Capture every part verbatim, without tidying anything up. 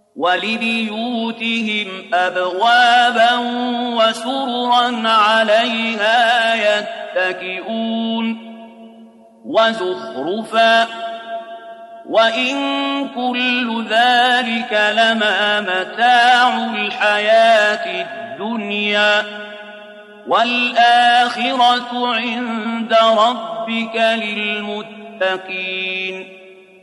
ولبيوتهم أبوابا وسررا عليها يتكئون وزخرفا وإن كل ذلك لما متاع الحياة الدنيا والآخرة عند ربك للمتقين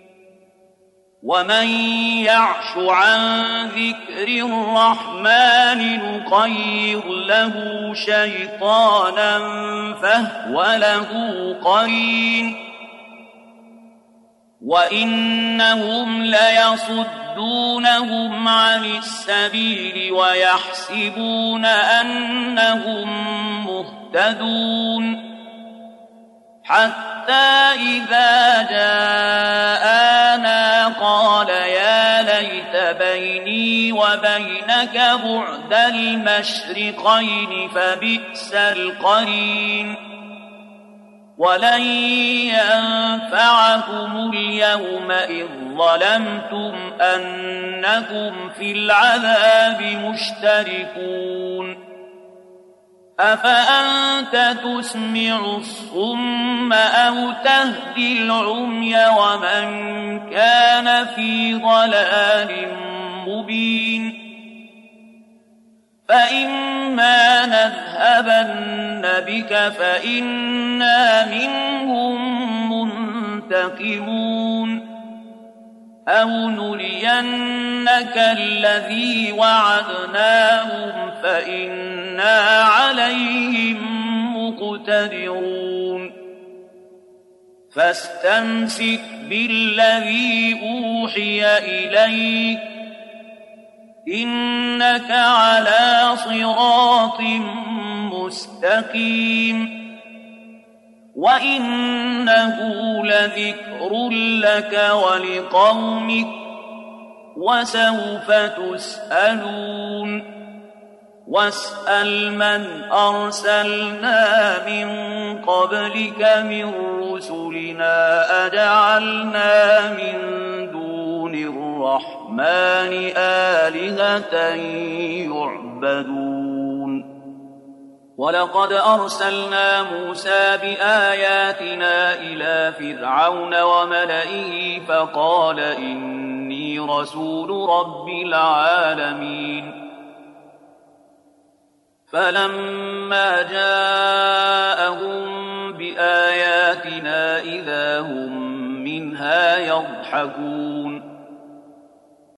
ومن يعش عن ذكر الرحمن نقيض له شيطانا فهو له قرين وإنهم ليصدونهم عن السبيل ويحسبون أنهم مهتدون حتى إذا جاءنا قال يا ليت بيني وبينك بعد المشرقين فبئس القرين ولن ينفعكم اليوم إذ ظلمتم أنكم في العذاب مشتركون أفأنت تسمع الصم أو تهدي العمي ومن كان في ضلال مبين فإما نذهبن بك فإنا منهم منتقمون أو نرينك الذي وعدناهم فإنا عليهم مقتدرون فاستمسك بالذي أوحي إليك إنك على صراط مستقيم وإنه لذكر لك ولقومك وسوف تسألون واسأل من أرسلنا من قبلك من رسلنا أجعلنا من دون الرحمن آلهة يعبدون ولقد أرسلنا موسى بآياتنا إلى فرعون وملئه فقال إني رسول رب العالمين فلما جاءهم بآياتنا إذا هم منها يضحكون